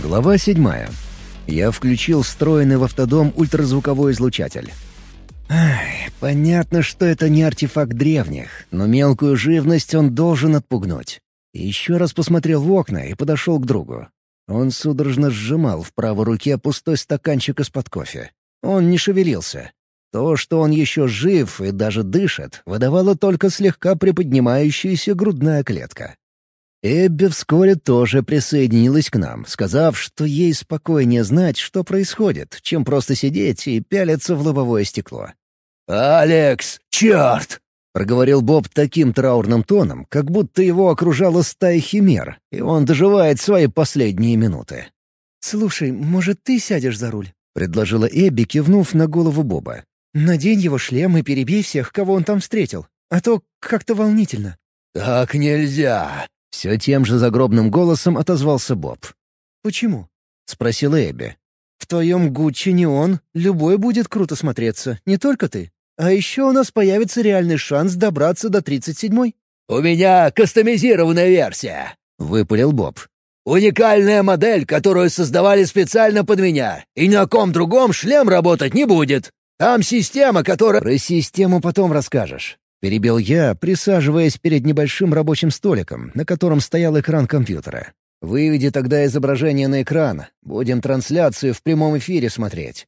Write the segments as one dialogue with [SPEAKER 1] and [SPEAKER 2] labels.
[SPEAKER 1] Глава 7. Я включил встроенный в автодом ультразвуковой излучатель. Понятно, что это не артефакт древних, но мелкую живность он должен отпугнуть. Еще раз посмотрел в окна и подошел к другу. Он судорожно сжимал в правой руке пустой стаканчик из-под кофе. Он не шевелился. То, что он еще жив и даже дышит, выдавала только слегка приподнимающаяся грудная клетка. Эбби вскоре тоже присоединилась к нам, сказав, что ей спокойнее знать, что происходит, чем просто сидеть и пялиться в лобовое стекло.
[SPEAKER 2] «Алекс, черт!»
[SPEAKER 1] — проговорил Боб таким траурным тоном, как будто его окружала стая химер, и он доживает свои последние минуты.
[SPEAKER 3] «Слушай, может, ты сядешь за руль?»
[SPEAKER 1] — предложила Эбби, кивнув на голову Боба.
[SPEAKER 3] «Надень его шлем и перебей всех, кого он там встретил. А то как-то волнительно».
[SPEAKER 2] «Так нельзя!»
[SPEAKER 1] — все тем же загробным голосом отозвался Боб.
[SPEAKER 3] «Почему?»
[SPEAKER 1] — спросила Эбби.
[SPEAKER 3] «В твоем Гуччи неон любой будет круто смотреться, не только ты. А еще у нас появится реальный шанс добраться до 37-й».
[SPEAKER 2] «У меня кастомизированная версия»,
[SPEAKER 1] — выпалил Боб.
[SPEAKER 2] «Уникальная модель, которую создавали специально под меня, и ни на ком другом шлем работать не будет. Там система, которая...»
[SPEAKER 1] «Про систему потом расскажешь», — перебил я, присаживаясь перед небольшим рабочим столиком, на котором стоял экран компьютера. «Выведи тогда изображение на экран. Будем трансляцию в прямом эфире смотреть».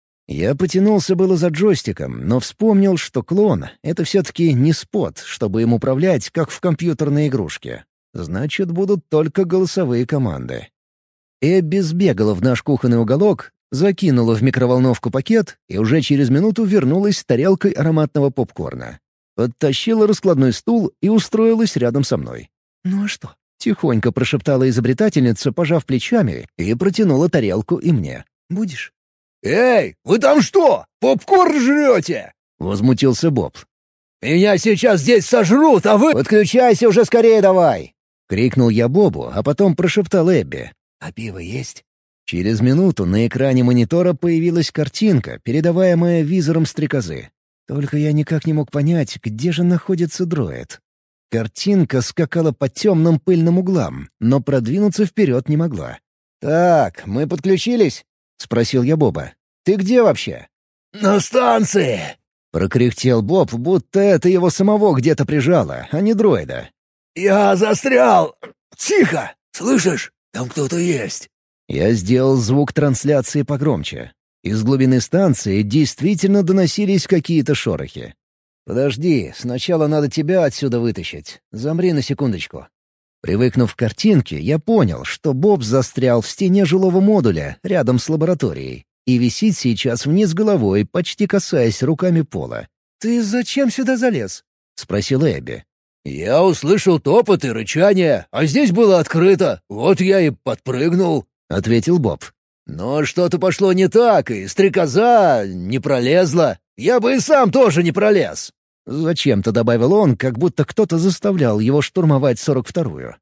[SPEAKER 1] Я потянулся было за джойстиком, но вспомнил, что клон — это все-таки не спот, чтобы им управлять, как в компьютерной игрушке. Значит, будут только голосовые команды. Эбби сбегала в наш кухонный уголок, закинула в микроволновку пакет и уже через минуту вернулась с тарелкой ароматного попкорна. Подтащила раскладной стул и устроилась рядом со мной.
[SPEAKER 3] «Ну а что?»
[SPEAKER 1] — тихонько прошептала изобретательница, пожав плечами, и протянула тарелку и мне.
[SPEAKER 3] «Будешь?»
[SPEAKER 2] «Эй, вы там что, попкорн жрете?»
[SPEAKER 1] — возмутился Боб.
[SPEAKER 2] «Меня сейчас здесь сожрут, а вы...»
[SPEAKER 1] «Подключайся уже скорее давай!» — крикнул я Бобу, а потом прошептал Эбби.
[SPEAKER 2] «А пиво есть?»
[SPEAKER 1] Через минуту на экране монитора появилась картинка, передаваемая визором стрекозы. Только я никак не мог понять, где же находится дроид. Картинка скакала по темным пыльным углам, но продвинуться вперед не могла. «Так, мы подключились?» — спросил я Боба. «Ты где вообще?»
[SPEAKER 2] «На станции!»
[SPEAKER 1] — прокряхтел Боб, будто это его самого где-то прижало, а не дроида.
[SPEAKER 2] «Я застрял! Тихо! Слышишь? Там кто-то есть!»
[SPEAKER 1] Я сделал звук трансляции погромче. Из глубины станции действительно доносились какие-то шорохи. «Подожди, сначала надо тебя отсюда вытащить. Замри на секундочку». Привыкнув к картинке, я понял, что Боб застрял в стене жилого модуля рядом с лабораторией и висит сейчас вниз головой, почти касаясь руками пола.
[SPEAKER 3] «Ты зачем сюда залез?»
[SPEAKER 1] — спросила Эбби.
[SPEAKER 2] «Я услышал топот и рычание, а здесь было открыто. Вот я и подпрыгнул»,
[SPEAKER 1] — ответил Боб.
[SPEAKER 2] «Но что-то пошло не так, и стрекоза не пролезла. Я бы и сам тоже не пролез».
[SPEAKER 1] Зачем-то добавил он, как будто кто-то заставлял его штурмовать 42-ю.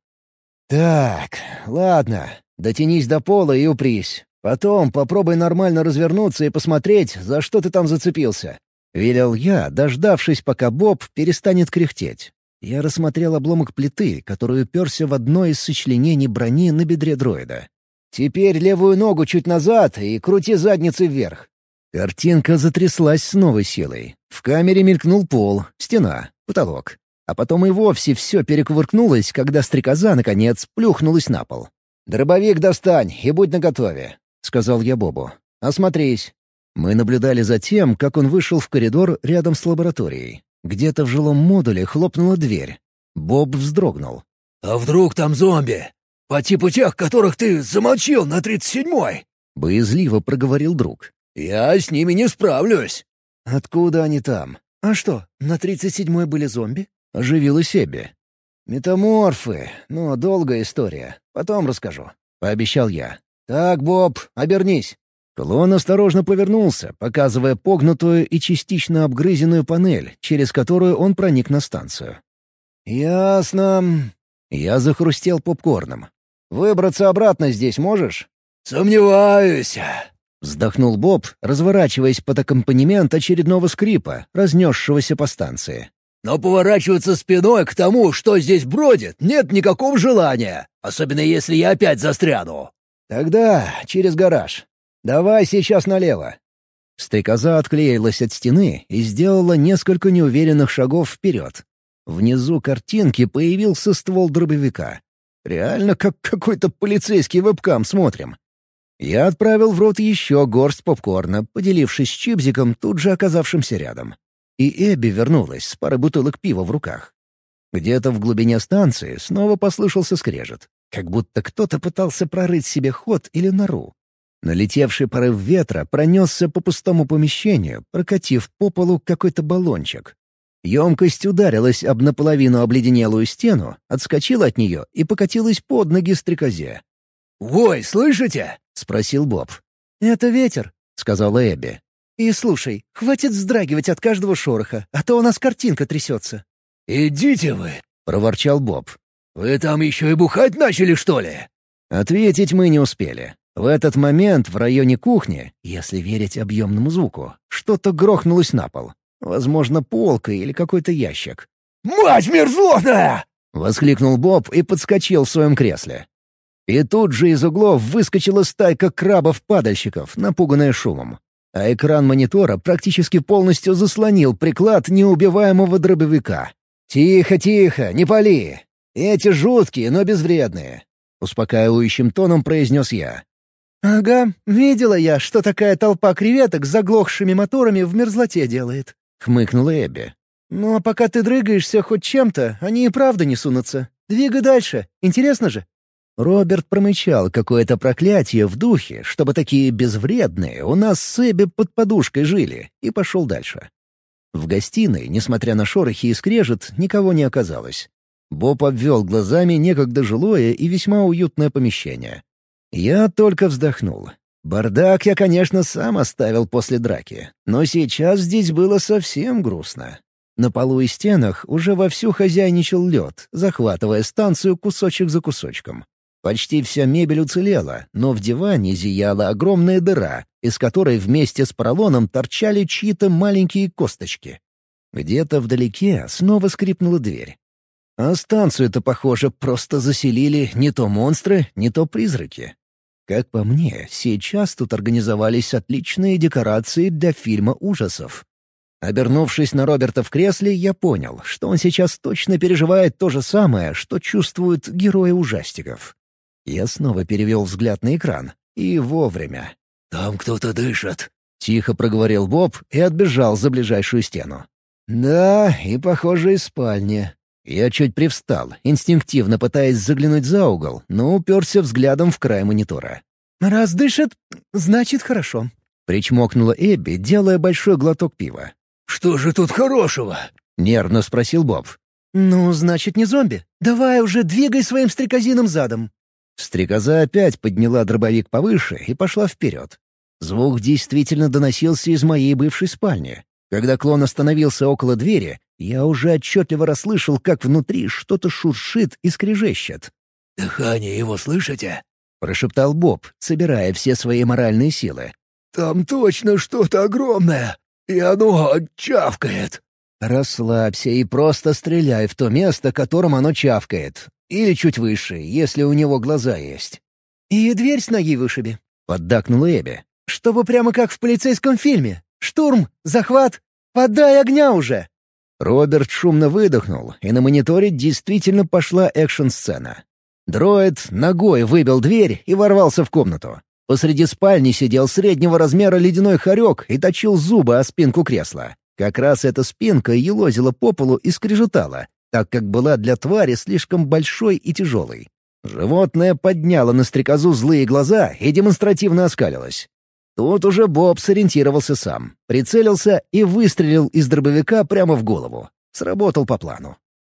[SPEAKER 1] «Так, ладно, дотянись до пола и упрись. Потом попробуй нормально развернуться и посмотреть, за что ты там зацепился», — велел я, дождавшись, пока Боб перестанет кряхтеть. Я рассмотрел обломок плиты, который уперся в одно из сочленений брони на бедре дроида. «Теперь левую ногу чуть назад и крути задницей вверх». Картинка затряслась с новой силой. В камере мелькнул пол, стена, потолок. А потом и вовсе все перекувыркнулось, когда стрекоза, наконец, плюхнулась на пол. «Дробовик достань и будь наготове», — сказал я Бобу. «Осмотрись». Мы наблюдали за тем, как он вышел в коридор рядом с лабораторией. Где-то в жилом модуле хлопнула дверь. Боб вздрогнул.
[SPEAKER 2] «А вдруг там зомби? По типу тех, которых ты замочил на 37-й?»
[SPEAKER 1] — боязливо проговорил друг.
[SPEAKER 2] «Я с ними не справлюсь».
[SPEAKER 1] «Откуда они там?»
[SPEAKER 3] «А что, на 37-й были зомби?»
[SPEAKER 1] — оживилась Эбби. «Метаморфы. Но долгая история. Потом расскажу», — пообещал я. «Так, Боб, обернись». Клон осторожно повернулся, показывая погнутую и частично обгрызенную панель, через которую он проник на станцию. «Ясно». Я захрустел попкорном. «Выбраться обратно здесь можешь?»
[SPEAKER 2] «Сомневаюсь».
[SPEAKER 1] Вздохнул Боб, разворачиваясь под аккомпанемент очередного скрипа, разнесшегося по станции.
[SPEAKER 2] «Но поворачиваться спиной к тому, что здесь бродит, нет никакого желания, особенно если я опять застряну».
[SPEAKER 1] «Тогда через гараж. Давай сейчас налево». Стрекоза отклеилась от стены и сделала несколько неуверенных шагов вперед. Внизу картинки появился ствол дробовика. Реально, как какой-то полицейский вебкам смотрим. Я отправил в рот еще горсть попкорна, поделившись с Чипзиком, тут же оказавшимся рядом. И Эбби вернулась с парой бутылок пива в руках. Где-то в глубине станции снова послышался скрежет, как будто кто-то пытался прорыть себе ход или нору. Налетевший порыв ветра пронесся по пустому помещению, прокатив по полу какой-то баллончик. Емкость ударилась об наполовину обледенелую стену, отскочила от нее и покатилась под ноги стрекозе.
[SPEAKER 2] «Вой, слышите?»
[SPEAKER 1] — спросил Боб.
[SPEAKER 3] «Это ветер», —
[SPEAKER 1] сказала Эбби.
[SPEAKER 3] «И слушай, хватит вздрагивать от каждого шороха, а то у нас картинка трясется».
[SPEAKER 2] «Идите вы!»
[SPEAKER 1] — проворчал Боб.
[SPEAKER 2] «Вы там еще и бухать начали, что ли?»
[SPEAKER 1] Ответить мы не успели. В этот момент в районе кухни, если верить объемному звуку, что-то грохнулось на пол. Возможно, полка или какой-то ящик.
[SPEAKER 2] «Мать мерзотная!»
[SPEAKER 1] — воскликнул Боб и подскочил в своем кресле. И тут же из углов выскочила стайка крабов-падальщиков, напуганная шумом. А экран монитора практически полностью заслонил приклад неубиваемого дробовика. «Тихо, тихо, не пали! Эти жуткие, но безвредные!» — успокаивающим тоном произнес я.
[SPEAKER 3] «Ага, видела я, что такая толпа креветок с заглохшими моторами в мерзлоте делает»,
[SPEAKER 1] — хмыкнула Эбби.
[SPEAKER 3] «Ну а пока ты дрыгаешься хоть чем-то, они и правда не сунутся. Двигай дальше, интересно же».
[SPEAKER 1] Роберт промычал какое-то проклятие в духе, чтобы такие безвредные у нас с Эбби под подушкой жили, и пошел дальше. В гостиной, несмотря на шорохи и скрежет, никого не оказалось. Боб обвел глазами некогда жилое и весьма уютное помещение. Я только вздохнул. Бардак я, конечно, сам оставил после драки, но сейчас здесь было совсем грустно. На полу и стенах уже вовсю хозяйничал лед, захватывая станцию кусочек за кусочком. Почти вся мебель уцелела, но в диване зияла огромная дыра, из которой вместе с поролоном торчали чьи-то маленькие косточки. Где-то вдалеке снова скрипнула дверь. А станцию-то, похоже, просто заселили не то монстры, не то призраки. Как по мне, сейчас тут организовались отличные декорации для фильма ужасов. Обернувшись на Роберта в кресле, я понял, что он сейчас точно переживает то же самое, что чувствуют герои ужастиков. Я снова перевел взгляд на экран. И вовремя.
[SPEAKER 2] «Там кто-то дышит»,
[SPEAKER 1] — тихо проговорил Боб и отбежал за ближайшую стену. «Да, и, похоже, из спальни». Я чуть привстал, инстинктивно пытаясь заглянуть за угол, но уперся взглядом в край монитора.
[SPEAKER 3] «Раз дышит, значит хорошо»,
[SPEAKER 1] — причмокнула Эбби, делая большой глоток пива.
[SPEAKER 2] «Что же тут хорошего?»
[SPEAKER 1] — нервно спросил Боб.
[SPEAKER 3] «Ну, значит, не зомби. Давай уже двигай своим стрекозиным задом».
[SPEAKER 1] Стрекоза опять подняла дробовик повыше и пошла вперед. Звук действительно доносился из моей бывшей спальни. Когда клон остановился около двери, я уже отчетливо расслышал, как внутри что-то шуршит и скрежещет.
[SPEAKER 2] «Дыхание его слышите?»
[SPEAKER 1] — прошептал Боб, собирая все свои моральные силы.
[SPEAKER 2] «Там точно что-то огромное, и оно чавкает».
[SPEAKER 1] «Расслабься и просто стреляй в то место, которым оно чавкает. Или чуть выше, если у него глаза есть».
[SPEAKER 3] «И дверь с ноги вышиби»,
[SPEAKER 1] — поддакнула Эбби.
[SPEAKER 3] «Чтобы прямо как в полицейском фильме. Штурм, захват, подай огня уже!»
[SPEAKER 1] Роберт шумно выдохнул, и на мониторе действительно пошла экшн-сцена. Дроид ногой выбил дверь и ворвался в комнату. Посреди спальни сидел среднего размера ледяной хорек и точил зубы о спинку кресла. Как раз эта спинка елозила по полу и скрежетала, так как была для твари слишком большой и тяжелой. Животное подняло на стрекозу злые глаза и демонстративно оскалилось. Тут уже Боб сориентировался сам, прицелился и выстрелил из дробовика прямо в голову. Сработал по плану.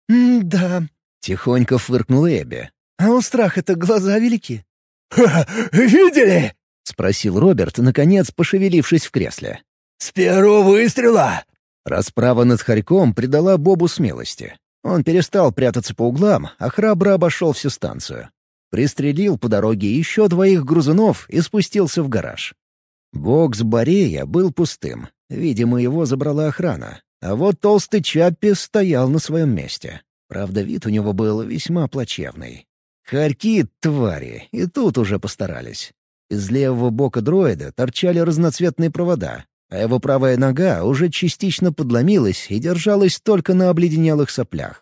[SPEAKER 3] «Да»,
[SPEAKER 1] — тихонько фыркнула Эбби.
[SPEAKER 3] «А у страха-то глаза велики».
[SPEAKER 2] «Ха, видели?»
[SPEAKER 1] — спросил Роберт, наконец пошевелившись в кресле.
[SPEAKER 2] «С первого выстрела!»
[SPEAKER 1] Расправа над хорьком придала Бобу смелости. Он перестал прятаться по углам, а храбро обошел всю станцию. Пристрелил по дороге еще 2 грузунов и спустился в гараж. Бокс Борея был пустым. Видимо, его забрала охрана. А вот толстый Чаппи стоял на своем месте. Правда, вид у него был весьма плачевный. Хорьки — твари, и тут уже постарались. Из левого бока дроида торчали разноцветные провода, а его правая нога уже частично подломилась и держалась только на обледенелых соплях.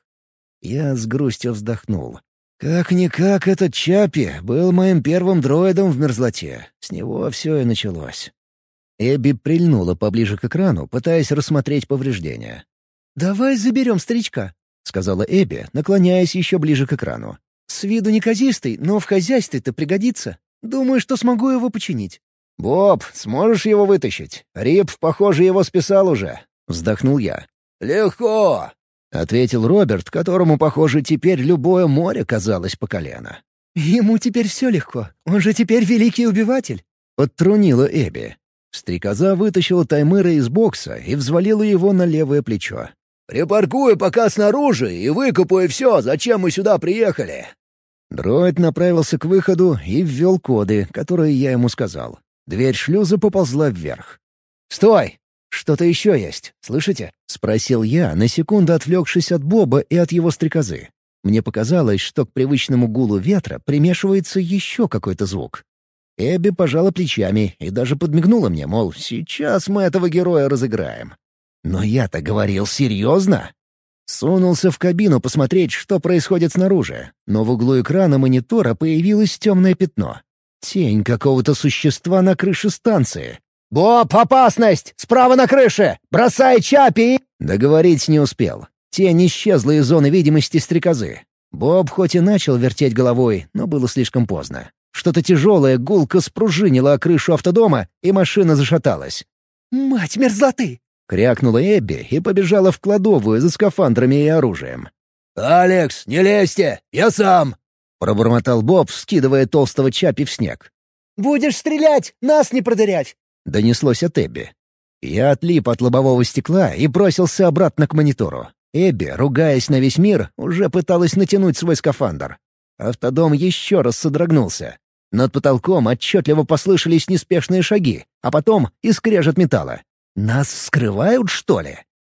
[SPEAKER 1] Я с грустью вздохнул. Как-никак этот Чаппи был моим первым дроидом в мерзлоте. С него все и началось. Эбби прильнула поближе к экрану, пытаясь рассмотреть повреждения.
[SPEAKER 3] «Давай заберем старичка», — сказала Эбби, наклоняясь еще ближе к экрану. «С виду неказистый, но в хозяйстве-то пригодится. Думаю, что смогу его починить».
[SPEAKER 1] «Боб, сможешь его вытащить? Рип, похоже, его списал уже», — вздохнул я.
[SPEAKER 2] «Легко!»
[SPEAKER 1] — ответил Роберт, которому, похоже, теперь любое море казалось по колено.
[SPEAKER 3] «Ему теперь все легко. Он же теперь великий убиватель»,
[SPEAKER 1] — подтрунила Эбби. Стрекоза вытащила Таймыра из бокса и взвалила его на левое плечо.
[SPEAKER 2] «Припаркую пока снаружи и выкупаю все, зачем мы сюда приехали».
[SPEAKER 1] Дроид направился к выходу и ввел коды, которые я ему сказал. Дверь шлюза поползла вверх. «Стой! Что-то еще есть, слышите?» — спросил я, на секунду отвлекшись от Боба и от его стрекозы. Мне показалось, что к привычному гулу ветра примешивается еще какой-то звук. Эбби пожала плечами и даже подмигнула мне, мол, сейчас мы этого героя разыграем. Но я-то говорил серьезно. Сунулся в кабину посмотреть, что происходит снаружи, но в углу экрана монитора появилось темное пятно. Тень какого-то существа на крыше станции. «Боб, опасность! Справа на крыше! Бросай Чаппи!» Договорить не успел. Тень исчезла из зоны видимости стрекозы. Боб хоть и начал вертеть головой, но было слишком поздно. Что-то тяжелое гулко спружинило о крышу автодома, и машина зашаталась.
[SPEAKER 3] «Мать мерзлоты!»
[SPEAKER 1] — крякнула Эбби и побежала в кладовую за скафандрами и оружием.
[SPEAKER 2] «Алекс, не лезьте! Я сам!»
[SPEAKER 1] — пробормотал Боб, скидывая толстого Чаппи в снег.
[SPEAKER 3] «Будешь стрелять, нас не продырять!»
[SPEAKER 1] — донеслось от Эбби. Я отлип от лобового стекла и бросился обратно к монитору. Эбби, ругаясь на весь мир, уже пыталась натянуть свой скафандр. Автодом еще раз содрогнулся. Над потолком отчетливо послышались неспешные шаги, а потом и скрежет металла. Нас скрывают, что ли?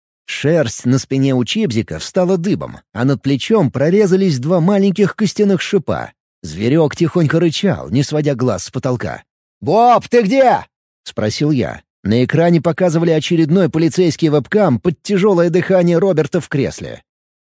[SPEAKER 1] Шерсть на спине у Чипзика встала дыбом, а над плечом прорезались два маленьких костяных шипа. Зверек тихонько рычал, не сводя глаз с потолка. «Боб, ты где?» — спросил я. На экране показывали очередной полицейский вебкам под тяжелое дыхание Роберта в кресле.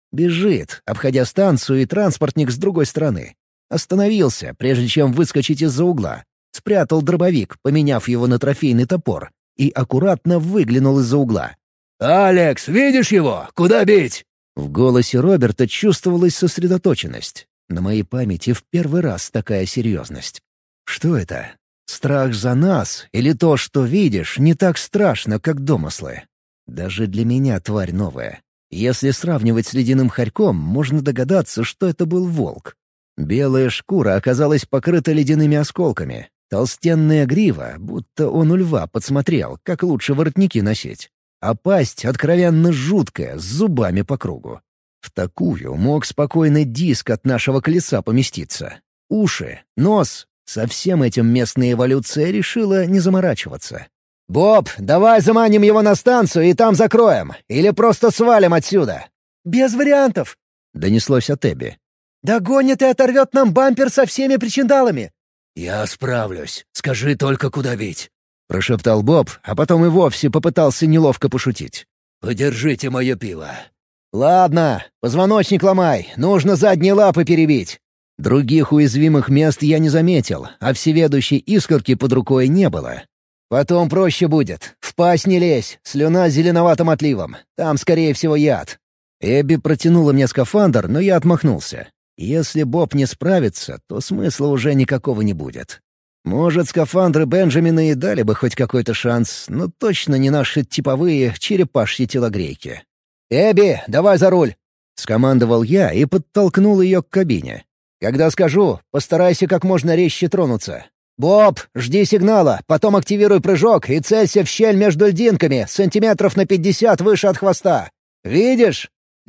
[SPEAKER 1] Бежит, обходя станцию и транспортник с другой стороны. Остановился, прежде чем выскочить из-за угла. Спрятал дробовик, поменяв его на трофейный топор, и аккуратно выглянул из-за угла.
[SPEAKER 2] «Алекс, видишь его? Куда бить?»
[SPEAKER 1] В голосе Роберта чувствовалась сосредоточенность. На моей памяти в первый раз такая серьезность. Что это? Страх за нас или то, что видишь, не так страшно, как домыслы? Даже для меня тварь новая. Если сравнивать с ледяным хорьком, можно догадаться, что это был волк. Белая шкура оказалась покрыта ледяными осколками. Толстенная грива, будто он у льва подсмотрел, как лучше воротники носить. А пасть откровенно жуткая, с зубами по кругу. В такую мог спокойно диск от нашего колеса поместиться. Уши, нос. Со всем этим местная эволюция решила не заморачиваться. «Боб, давай заманим его на станцию и там закроем. Или просто свалим отсюда».
[SPEAKER 3] «Без вариантов»,
[SPEAKER 1] — донеслось от Эбби.
[SPEAKER 3] «Догонит и оторвет нам бампер со всеми причиндалами».
[SPEAKER 2] «Я справлюсь. Скажи только, куда бить»,
[SPEAKER 1] — прошептал Боб, а потом и вовсе попытался неловко пошутить.
[SPEAKER 2] «Подержите мое пиво».
[SPEAKER 1] «Ладно, позвоночник ломай, нужно задние лапы перебить». Других уязвимых мест я не заметил, а всеведущей искорки под рукой не было. «Потом проще будет. В пасть не лезь, слюна с зеленоватым отливом. Там, скорее всего, яд». Эбби протянула мне скафандр, но я отмахнулся. Если Боб не справится, то смысла уже никакого не будет. Может, скафандры Бенджамина и дали бы хоть какой-то шанс, но точно не наши типовые черепашьи телогрейки. «Эбби, давай за руль!» — скомандовал я и подтолкнул ее к кабине. «Когда скажу, постарайся как можно резче тронуться. Боб, жди сигнала, потом активируй прыжок и целься в щель между льдинками, сантиметров на 50 выше от хвоста. Видишь?»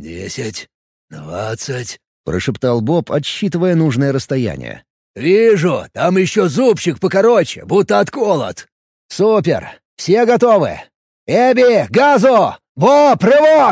[SPEAKER 2] 10, 20,
[SPEAKER 1] — прошептал Боб, отсчитывая нужное расстояние.
[SPEAKER 2] «Вижу, там еще зубчик покороче, будто отколот».
[SPEAKER 1] «Супер! Все готовы? Эбби, газу! Боб, рывок!»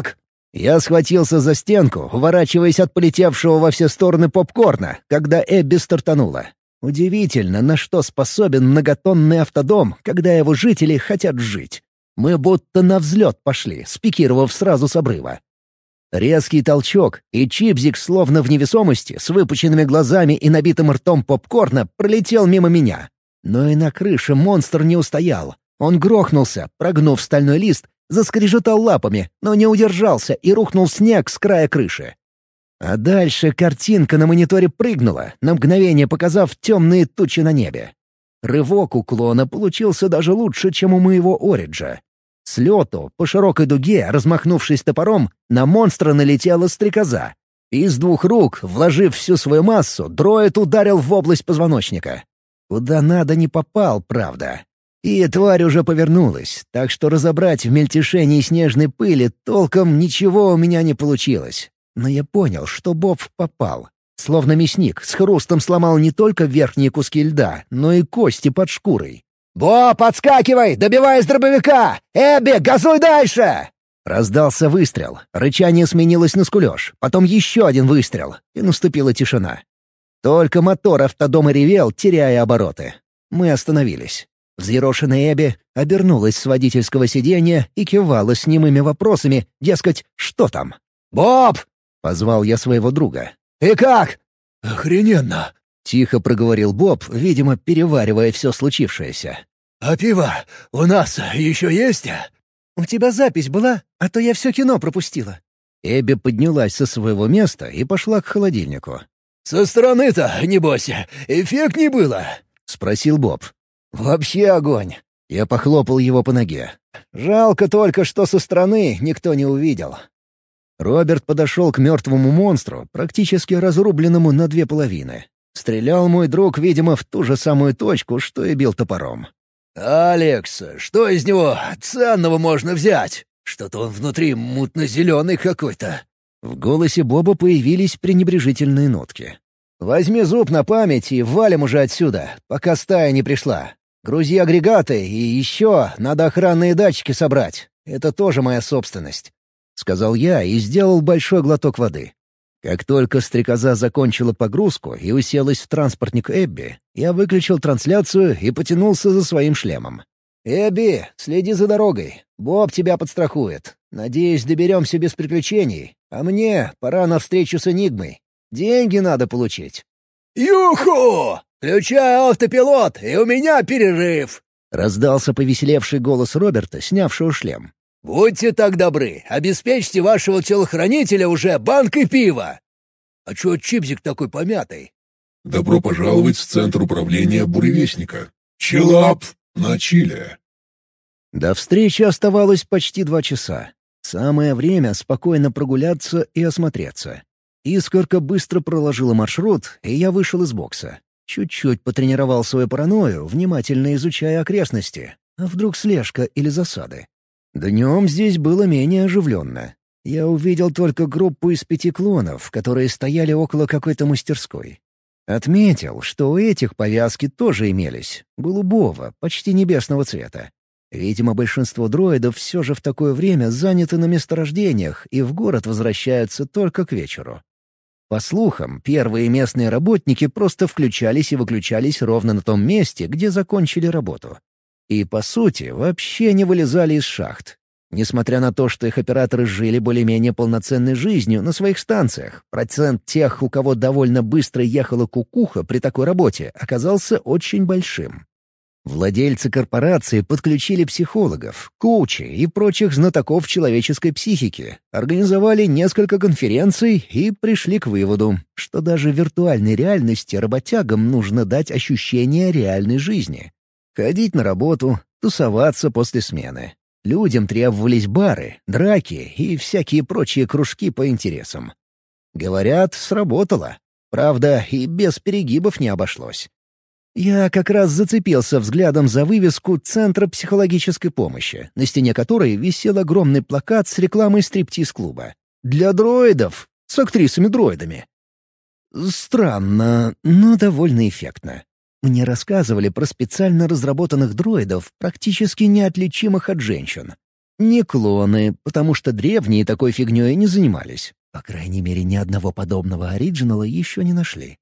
[SPEAKER 1] Я схватился за стенку, уворачиваясь от полетевшего во все стороны попкорна, когда Эбби стартанула. Удивительно, на что способен многотонный автодом, когда его жители хотят жить. Мы будто на взлет пошли, спикировав сразу с обрыва. Резкий толчок, и Чипзик, словно в невесомости, с выпученными глазами и набитым ртом попкорна, пролетел мимо меня. Но и на крыше монстр не устоял. Он грохнулся, прогнув стальной лист, заскрежетал лапами, но не удержался и рухнул в снег с края крыши. А дальше картинка на мониторе прыгнула, на мгновение показав темные тучи на небе. Рывок у клона получился даже лучше, чем у моего Ориджа. С лету, по широкой дуге, размахнувшись топором, на монстра налетела стрекоза. Из двух рук, вложив всю свою массу, дроид ударил в область позвоночника. Куда надо не попал, правда. И тварь уже повернулась, так что разобрать в мельтешении снежной пыли толком ничего у меня не получилось. Но я понял, что Боб попал. Словно мясник, с хрустом сломал не только верхние куски льда, но и кости под шкурой.
[SPEAKER 2] «Боб, подскакивай! Добивай из дробовика! Эбби, газуй дальше!»
[SPEAKER 1] Раздался выстрел. Рычание сменилось на скулёж. Потом еще один выстрел. И наступила тишина. Только мотор автодома ревел, теряя обороты. Мы остановились. Взъерошенная Эбби обернулась с водительского сиденья и кивала с немыми вопросами, дескать, что там.
[SPEAKER 2] «Боб!»
[SPEAKER 1] — позвал я своего друга.
[SPEAKER 2] «И как?»
[SPEAKER 4] «Охрененно!»
[SPEAKER 1] — тихо проговорил Боб, видимо, переваривая все случившееся.
[SPEAKER 4] «А пиво у нас еще есть?»
[SPEAKER 3] «У тебя запись была, а то я все кино пропустила».
[SPEAKER 1] Эбби поднялась со своего места и пошла к холодильнику.
[SPEAKER 4] «Со стороны-то, небось, эффектней было?»
[SPEAKER 1] — спросил Боб.
[SPEAKER 2] «Вообще огонь!»
[SPEAKER 1] Я похлопал его по ноге.
[SPEAKER 2] «Жалко только, что со стороны никто не увидел».
[SPEAKER 1] Роберт подошел к мертвому монстру, практически разрубленному на две половины. Стрелял мой друг, видимо, в ту же самую точку, что и бил топором.
[SPEAKER 4] «Алекс, что из него ценного можно взять? Что-то он внутри мутно-зеленый какой-то».
[SPEAKER 1] В голосе Боба появились пренебрежительные нотки.
[SPEAKER 2] «Возьми зуб на память и валим уже отсюда, пока стая не пришла. Грузи агрегаты, и еще надо охранные датчики собрать. Это тоже моя собственность»,
[SPEAKER 1] — сказал я и сделал большой глоток воды. Как только стрекоза закончила погрузку и уселась в транспортник Эбби, я выключил трансляцию и потянулся за своим шлемом.
[SPEAKER 2] «Эбби, следи за дорогой. Боб тебя подстрахует. Надеюсь, доберемся без приключений. А мне пора на встречу с Энигмой. Деньги надо получить».
[SPEAKER 4] «Юху! Включай автопилот, и у меня перерыв!»
[SPEAKER 1] — раздался повеселевший голос Роберта, снявшего шлем.
[SPEAKER 4] «Будьте так добры, обеспечьте вашего телохранителя уже банкой пива!» «А чё Чипзик такой помятый?»
[SPEAKER 5] «Добро пожаловать в Центр управления Буревестника. Чилап на Чиле».
[SPEAKER 1] До встречи оставалось почти 2 часа. Самое время спокойно прогуляться и осмотреться. Искорка быстро проложила маршрут, и я вышел из бокса. Чуть-чуть потренировал свою паранойю, внимательно изучая окрестности. А вдруг слежка или засады? Днем здесь было менее оживленно. Я увидел только группу из 5 клонов, которые стояли около какой-то мастерской. Отметил, что у этих повязки тоже имелись, голубого, почти небесного цвета. Видимо, большинство дроидов все же в такое время заняты на месторождениях и в город возвращаются только к вечеру. По слухам, первые местные работники просто включались и выключались ровно на том месте, где закончили работу. И, по сути, вообще не вылезали из шахт. Несмотря на то, что их операторы жили более-менее полноценной жизнью на своих станциях, процент тех, у кого довольно быстро ехала кукуха при такой работе, оказался очень большим. Владельцы корпорации подключили психологов, коучей и прочих знатоков человеческой психики, организовали несколько конференций и пришли к выводу, что даже в виртуальной реальности работягам нужно дать ощущение реальной жизни. Ходить на работу, тусоваться после смены. Людям требовались бары, драки и всякие прочие кружки по интересам. Говорят, сработало. Правда, и без перегибов не обошлось. Я как раз зацепился взглядом за вывеску Центра психологической помощи, на стене которой висел огромный плакат с рекламой стриптиз-клуба. Для дроидов, с актрисами-дроидами. Странно, но довольно эффектно. Мне рассказывали про специально разработанных дроидов, практически неотличимых от женщин. Не клоны, потому что древние такой фигней не занимались. По крайней мере, ни одного подобного оригинала еще не нашли.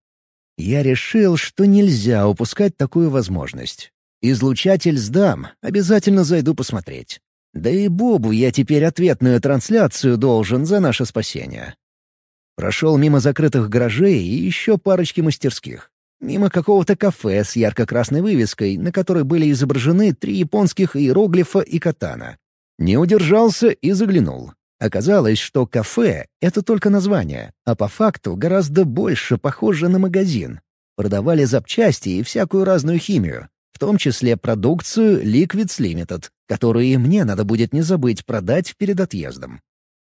[SPEAKER 1] Я решил, что нельзя упускать такую возможность. Излучатель сдам, обязательно зайду посмотреть. Да и Бобу я теперь ответную трансляцию должен за наше спасение. Прошел мимо закрытых гаражей и еще парочки мастерских. Мимо какого-то кафе с ярко-красной вывеской, на которой были изображены 3 японских иероглифа и катана. Не удержался и заглянул. Оказалось, что кафе — это только название, а по факту гораздо больше похоже на магазин. Продавали запчасти и всякую разную химию, в том числе продукцию Liquids Limited, которую и мне надо будет не забыть продать перед отъездом.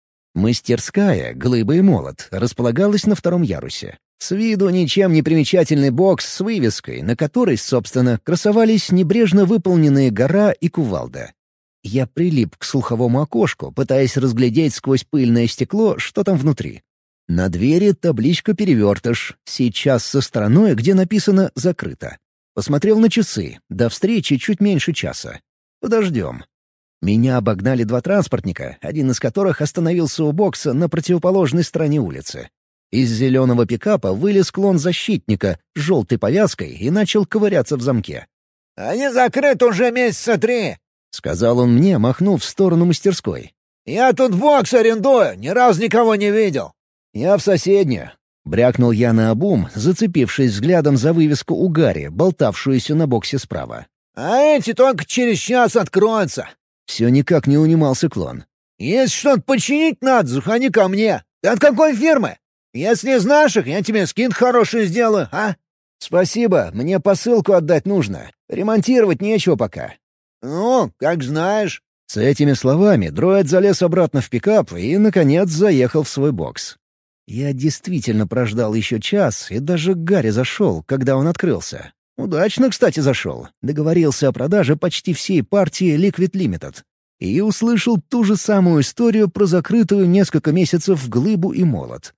[SPEAKER 1] Мастерская «Глыба и молот» располагалась на 2-м ярусе. С виду ничем не примечательный бокс с вывеской, на которой, собственно, красовались небрежно выполненные гора и кувалда. Я прилип к слуховому окошку, пытаясь разглядеть сквозь пыльное стекло, что там внутри. На двери табличка-перевертыш, сейчас со стороной, где написано «закрыто». Посмотрел на часы, до встречи чуть меньше часа. Подождем. Меня обогнали 2 транспортника, один из которых остановился у бокса на противоположной стороне улицы. Из зеленого пикапа вылез клон защитника с желтой повязкой и начал ковыряться в замке.
[SPEAKER 4] «Они закрыты уже месяца 3», —
[SPEAKER 1] сказал он мне, махнув в сторону мастерской.
[SPEAKER 4] «Я тут бокс арендую, ни разу никого не видел».
[SPEAKER 1] «Я в соседнюю», — брякнул я наобум, зацепившись взглядом за вывеску у Гарри, болтавшуюся на боксе справа.
[SPEAKER 4] «А эти только через час откроются».
[SPEAKER 1] Все никак не унимался клон.
[SPEAKER 4] «Если что-то починить надо, заходи ко мне. Ты от какой фирмы? Если из наших, я тебе скин хороший сделаю, а?»
[SPEAKER 1] «Спасибо, мне посылку отдать нужно. Ремонтировать нечего пока».
[SPEAKER 4] «Ну, как знаешь».
[SPEAKER 1] С этими словами дроид залез обратно в пикап и, наконец, заехал в свой бокс. Я действительно прождал еще час и даже к Гарри зашел, когда он открылся. Удачно, кстати, зашел. Договорился о продаже почти всей партии Liquid Limited. И услышал ту же самую историю про закрытую несколько месяцев глыбу и молот.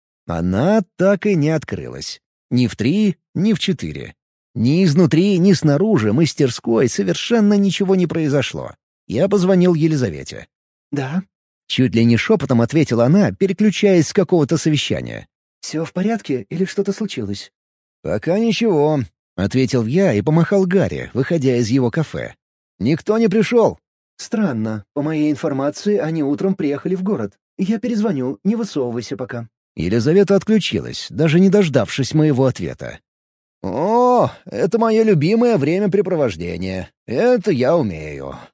[SPEAKER 1] Она так и не открылась. Ни в 3, ни в 4. Ни изнутри, ни снаружи мастерской совершенно ничего не произошло. Я позвонил Елизавете.
[SPEAKER 3] «Да».
[SPEAKER 1] Чуть ли не шепотом ответила она, переключаясь с какого-то совещания.
[SPEAKER 3] «Все в порядке или что-то случилось?»
[SPEAKER 1] «Пока ничего», — ответил я и помахал Гарри, выходя из его кафе. «Никто не пришел».
[SPEAKER 3] «Странно. По моей информации, они утром приехали в город. Я перезвоню, не высовывайся пока».
[SPEAKER 1] Елизавета отключилась, даже не дождавшись моего ответа. «О, это мое любимое времяпрепровождение. Это я умею.